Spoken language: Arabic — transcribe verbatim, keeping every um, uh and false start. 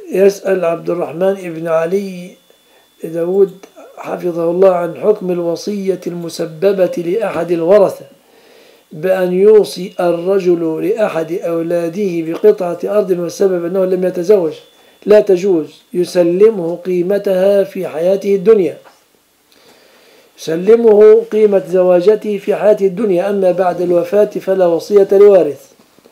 يسأل عبد الرحمن بن علي داود حفظه الله عن حكم الوصية المسببة لأحد الورثة بأن يوصي الرجل لأحد أولاده بقطعة أرض والسبب أنه لم يتزوج لا تجوز، يسلمه قيمتها في حياته الدنيا، يسلمه قيمة زواجته في حياته الدنيا، أما بعد الوفاة فلا وصية لوارث.